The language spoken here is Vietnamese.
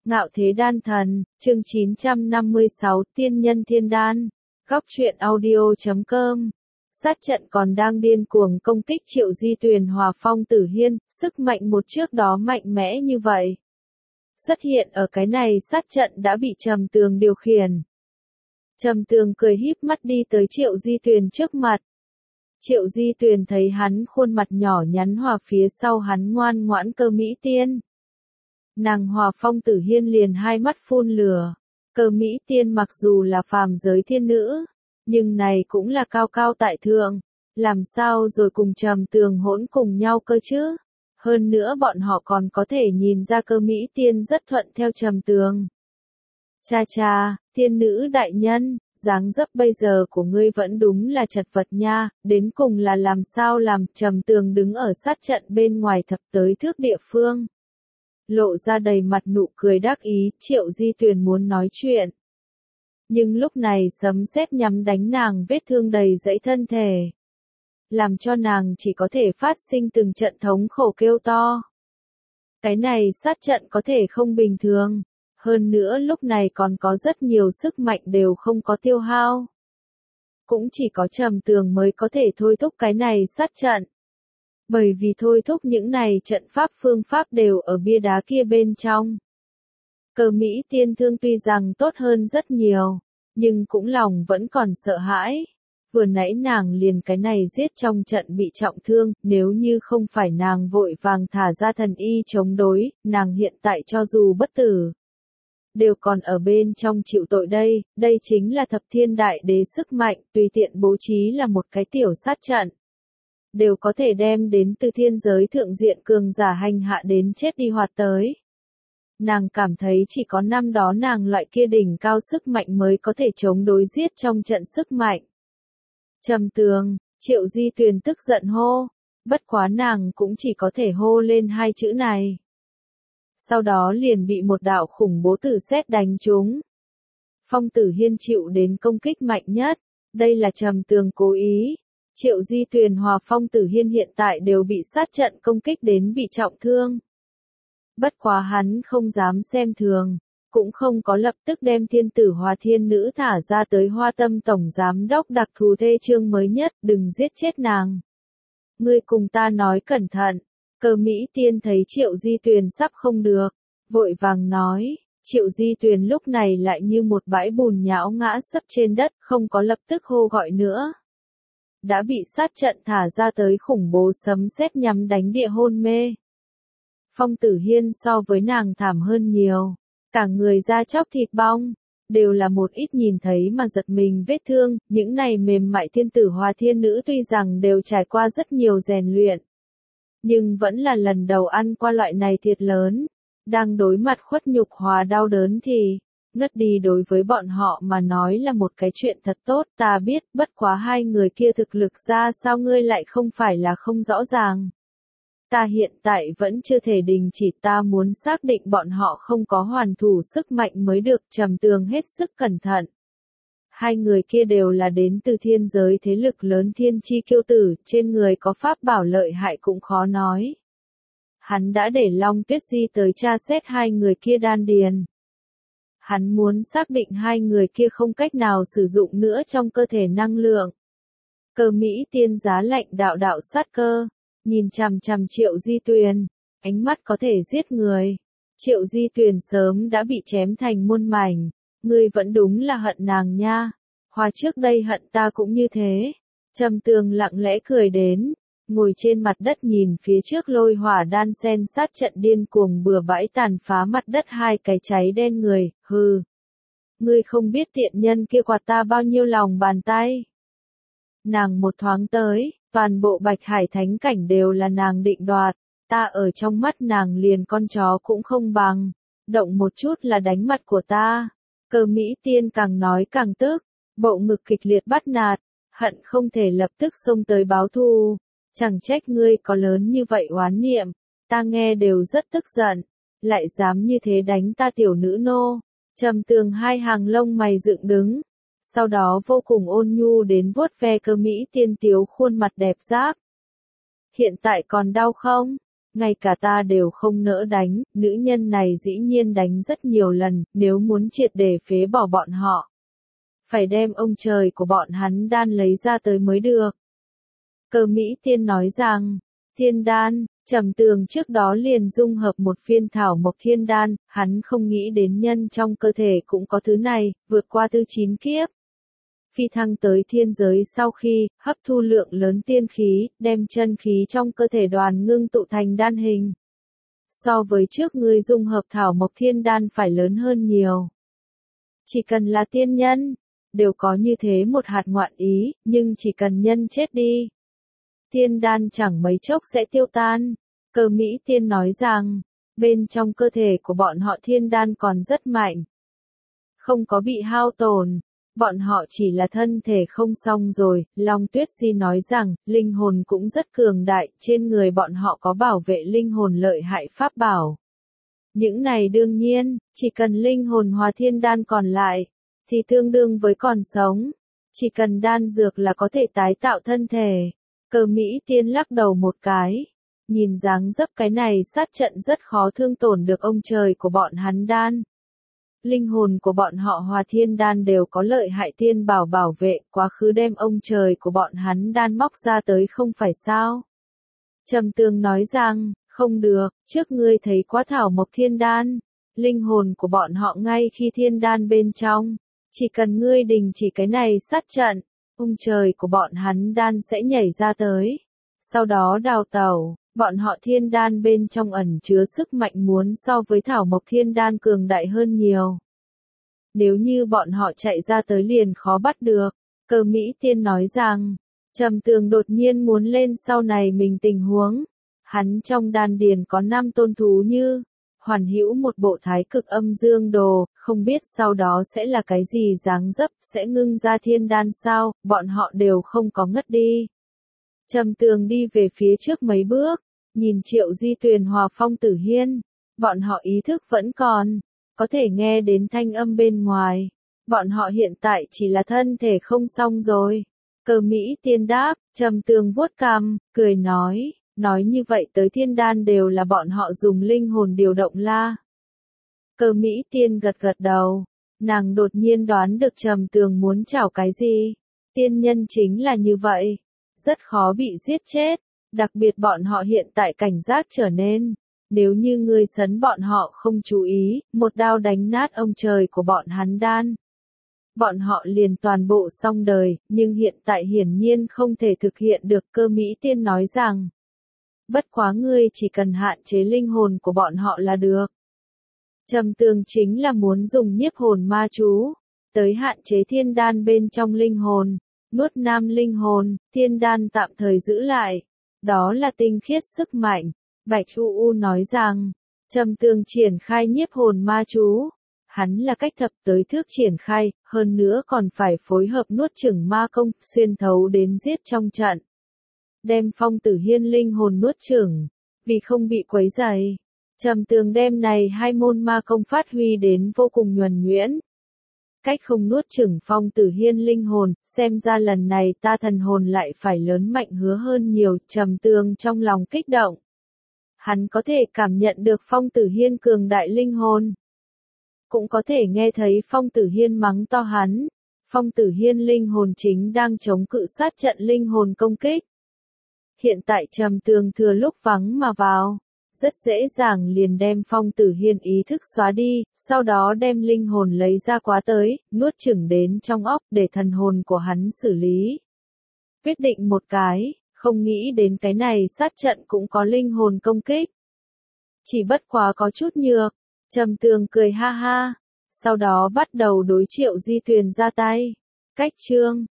Ngạo Thế Đan Thần, chương 956, Tiên Nhân Thiên Đan. Góc truyện audio.com. Sát trận còn đang điên cuồng công kích Triệu Di Tuyền hòa Phong Tử Hiên, sức mạnh một trước đó mạnh mẽ như vậy. Xuất hiện ở cái này sát trận đã bị Trầm Tường điều khiển. Trầm Tường cười híp mắt đi tới Triệu Di Tuyền trước mặt. Triệu Di Tuyền thấy hắn khuôn mặt nhỏ nhắn hòa phía sau hắn ngoan ngoãn Cơ Mỹ Tiên. Nàng hòa Phong Tử Hiên liền hai mắt phun lửa. Cơ Mỹ Tiên mặc dù là phàm giới thiên nữ, nhưng này cũng là cao cao tại thượng, làm sao rồi cùng Trầm Tường hỗn cùng nhau cơ chứ? Hơn nữa bọn họ còn có thể nhìn ra Cơ Mỹ Tiên rất thuận theo Trầm Tường. Cha cha, tiên nữ đại nhân, dáng dấp bây giờ của ngươi vẫn đúng là chật vật nha, đến cùng là làm sao làm? Trầm Tường đứng ở sát trận bên ngoài thập tới thước địa phương, lộ ra đầy mặt nụ cười đắc ý. Triệu Di Tuyền muốn nói chuyện, nhưng lúc này sấm sét nhắm đánh nàng vết thương đầy dẫy thân thể, làm cho nàng chỉ có thể phát sinh từng trận thống khổ kêu to. Cái này sát trận có thể không bình thường, hơn nữa lúc này còn có rất nhiều sức mạnh đều không có tiêu hao. Cũng chỉ có Trầm Tường mới có thể thôi thúc cái này sát trận. Bởi vì thôi thúc những này trận pháp phương pháp đều ở bia đá kia bên trong. Cơ Mỹ Tiên thương tuy rằng tốt hơn rất nhiều, nhưng cũng lòng vẫn còn sợ hãi. Vừa nãy nàng liền cái này giết trong trận bị trọng thương, nếu như không phải nàng vội vàng thả ra thần y chống đối, nàng hiện tại cho dù bất tử, đều còn ở bên trong chịu tội đây. Đây chính là thập thiên đại đế sức mạnh, tùy tiện bố trí là một cái tiểu sát trận, đều có thể đem đến từ thiên giới thượng diện cường giả hành hạ đến chết đi hoạt tới. Nàng cảm thấy chỉ có năm đó nàng loại kia đỉnh cao sức mạnh mới có thể chống đối giết trong trận sức mạnh. Trầm Tường, Triệu Di Tuyền tức giận hô, bất quá nàng cũng chỉ có thể hô lên hai chữ này. Sau đó liền bị một đạo khủng bố tử sét đánh trúng. Phong Tử Hiên chịu đến công kích mạnh nhất, đây là Trầm Tường cố ý. Triệu Di Tuyền hòa Phong Tử Hiên hiện tại đều bị sát trận công kích đến bị trọng thương. Bất quá hắn không dám xem thường, cũng không có lập tức đem thiên tử hòa thiên nữ thả ra tới Hoa Tâm tổng giám đốc đặc thù thê chương mới nhất, đừng giết chết nàng. Ngươi cùng ta nói cẩn thận. Cơ Mỹ Tiên thấy Triệu Di Tuyền sắp không được, vội vàng nói. Triệu Di Tuyền lúc này lại như một bãi bùn nhão ngã sấp trên đất, không có lập tức hô gọi nữa. Đã bị sát trận thả ra tới khủng bố sấm sét nhắm đánh địa hôn mê. Phong Tử Hiên so với nàng thảm hơn nhiều, cả người da chóc thịt bong, đều là một ít nhìn thấy mà giật mình vết thương. Những này mềm mại thiên tử hòa thiên nữ tuy rằng đều trải qua rất nhiều rèn luyện, nhưng vẫn là lần đầu ăn qua loại này thiệt lớn, đang đối mặt khuất nhục hòa đau đớn thì ngất đi đối với bọn họ mà nói là một cái chuyện thật tốt. Ta biết, bất quá hai người kia thực lực ra sao ngươi lại không phải là không rõ ràng. Ta hiện tại vẫn chưa thể đình chỉ, ta muốn xác định bọn họ không có hoàn thủ sức mạnh mới được. Trầm Tường hết sức cẩn thận. Hai người kia đều là đến từ thiên giới thế lực lớn thiên chi kiêu tử, trên người có pháp bảo lợi hại cũng khó nói. Hắn đã để Long Tuyết Di tới tra xét hai người kia đan điền. Hắn muốn xác định hai người kia không cách nào sử dụng nữa trong cơ thể năng lượng. Cơ Mỹ Tiên giá lạnh đạo đạo sát cơ, nhìn chằm chằm Triệu Di Tuyền, ánh mắt có thể giết người. Triệu Di Tuyền sớm đã bị chém thành muôn mảnh, ngươi vẫn đúng là hận nàng nha. Hòa trước đây hận ta cũng như thế. Trầm Tường lặng lẽ cười đến, ngồi trên mặt đất nhìn phía trước lôi hỏa đan sen sát trận điên cuồng bừa bãi tàn phá mặt đất hai cái cháy đen người. Hừ, ngươi không biết tiện nhân kia quạt ta bao nhiêu lòng bàn tay. Nàng một thoáng tới, toàn bộ Bạch Hải Thánh cảnh đều là nàng định đoạt, ta ở trong mắt nàng liền con chó cũng không bằng, động một chút là đánh mặt của ta. Cơ Mỹ Tiên càng nói càng tức, bộ ngực kịch liệt bắt nạt, hận không thể lập tức xông tới báo thù. Chẳng trách ngươi có lớn như vậy oán niệm, ta nghe đều rất tức giận, lại dám như thế đánh ta tiểu nữ nô. Trầm Tường hai hàng lông mày dựng đứng, sau đó vô cùng ôn nhu đến vuốt ve Cơ Mỹ Tiên tiếu khuôn mặt đẹp giáp. Hiện tại còn đau không? ngay cả ta đều không nỡ đánh, nữ nhân này dĩ nhiên đánh rất nhiều lần, nếu muốn triệt để phế bỏ bọn họ. Phải đem ông trời của bọn hắn đan lấy ra tới mới được. Cơ Mỹ Tiên nói rằng, thiên đan, Trầm Tường trước đó liền dung hợp một viên thảo mộc thiên đan, hắn không nghĩ đến nhân trong cơ thể cũng có thứ này, vượt qua tư 9 kiếp. Phi thăng tới thiên giới sau khi hấp thu lượng lớn tiên khí, đem chân khí trong cơ thể đoàn ngưng tụ thành đan hình. So với trước ngươi dung hợp thảo mộc thiên đan phải lớn hơn nhiều. Chỉ cần là tiên nhân, đều có như thế một hạt ngoạn ý, nhưng chỉ cần nhân chết đi, thiên đan chẳng mấy chốc sẽ tiêu tan. Cơ Mỹ Tiên nói rằng, bên trong cơ thể của bọn họ thiên đan còn rất mạnh, không có bị hao tổn. Bọn họ chỉ là thân thể không xong rồi. Long Tuyết Di nói rằng, linh hồn cũng rất cường đại, trên người bọn họ có bảo vệ linh hồn lợi hại pháp bảo. Những này đương nhiên, chỉ cần linh hồn hòa thiên đan còn lại, thì tương đương với còn sống. Chỉ cần đan dược là có thể tái tạo thân thể. Cơ Mỹ Tiên lắc đầu một cái. Nhìn dáng dấp cái này sát trận rất khó thương tổn được ông trời của bọn hắn đan. Linh hồn của bọn họ hòa thiên đan đều có lợi hại tiên bảo bảo vệ, quá khứ đem ông trời của bọn hắn đan móc ra tới không phải sao. Trầm Tường nói rằng, không được, trước ngươi thấy quá thảo mộc thiên đan, linh hồn của bọn họ ngay khi thiên đan bên trong, chỉ cần ngươi đình chỉ cái này sát trận, ông trời của bọn hắn đan sẽ nhảy ra tới. Sau đó đào tẩu, bọn họ thiên đan bên trong ẩn chứa sức mạnh muốn so với thảo mộc thiên đan cường đại hơn nhiều. Nếu như bọn họ chạy ra tới liền khó bắt được. Cơ Mỹ Tiên nói rằng, Trầm Tường đột nhiên muốn lên sau này mình tình huống. Hắn trong đan điền có 5 tôn thú như, hoàn hữu một bộ thái cực âm dương đồ, không biết sau đó sẽ là cái gì dáng dấp, sẽ ngưng ra thiên đan sao, bọn họ đều không có ngất đi. Trầm Tường đi về phía trước mấy bước, nhìn Triệu Di Tuyền hòa Phong Tử Hiên, bọn họ ý thức vẫn còn, có thể nghe đến thanh âm bên ngoài, bọn họ hiện tại chỉ là thân thể không xong rồi. Cơ Mỹ Tiên đáp, Trầm Tường vuốt cằm, cười nói như vậy tới thiên đan đều là bọn họ dùng linh hồn điều động la. Cơ Mỹ Tiên gật gật đầu, nàng đột nhiên đoán được Trầm Tường muốn chảo cái gì, tiên nhân chính là như vậy, rất khó bị giết chết, đặc biệt bọn họ hiện tại cảnh giác trở nên. Nếu như ngươi sấn bọn họ không chú ý, một đao đánh nát ông trời của bọn hắn đan. Bọn họ liền toàn bộ xong đời, nhưng hiện tại hiển nhiên không thể thực hiện được. Cơ Mỹ Tiên nói rằng, bất quá ngươi chỉ cần hạn chế linh hồn của bọn họ là được. Trầm Tường chính là muốn dùng nhiếp hồn ma chú, tới hạn chế thiên đan bên trong linh hồn, nuốt nam linh hồn, thiên đan tạm thời giữ lại. Đó là tinh khiết sức mạnh. Bạch U nói rằng, Trầm Tường triển khai nhiếp hồn ma chú. Hắn là cách thập tới thước triển khai, hơn nữa còn phải phối hợp nuốt chửng ma công, xuyên thấu đến giết trong trận. Đem Phong Tử Hiên linh hồn nuốt chửng, vì không bị quấy rầy. Trầm Tường đem này hai môn ma công phát huy đến vô cùng nhuần nhuyễn. Cách không nuốt chửng Phong Tử Hiên linh hồn, xem ra lần này ta thần hồn lại phải lớn mạnh hứa hơn nhiều. Trầm Tường trong lòng kích động. Hắn có thể cảm nhận được Phong Tử Hiên cường đại linh hồn. Cũng có thể nghe thấy Phong Tử Hiên mắng to hắn. Phong Tử Hiên linh hồn chính đang chống cự sát trận linh hồn công kích. Hiện tại Trầm Tường thừa lúc vắng mà vào. Rất dễ dàng liền đem Phong Tử Hiên ý thức xóa đi, sau đó đem linh hồn lấy ra quá tới, nuốt chửng đến trong óc để thần hồn của hắn xử lý. Quyết định một cái. Không nghĩ đến cái này sát trận cũng có linh hồn công kích. Chỉ bất quá có chút nhược. Trầm Tường cười ha ha. Sau đó bắt đầu đối Triệu Di Tuyền ra tay. Cách chương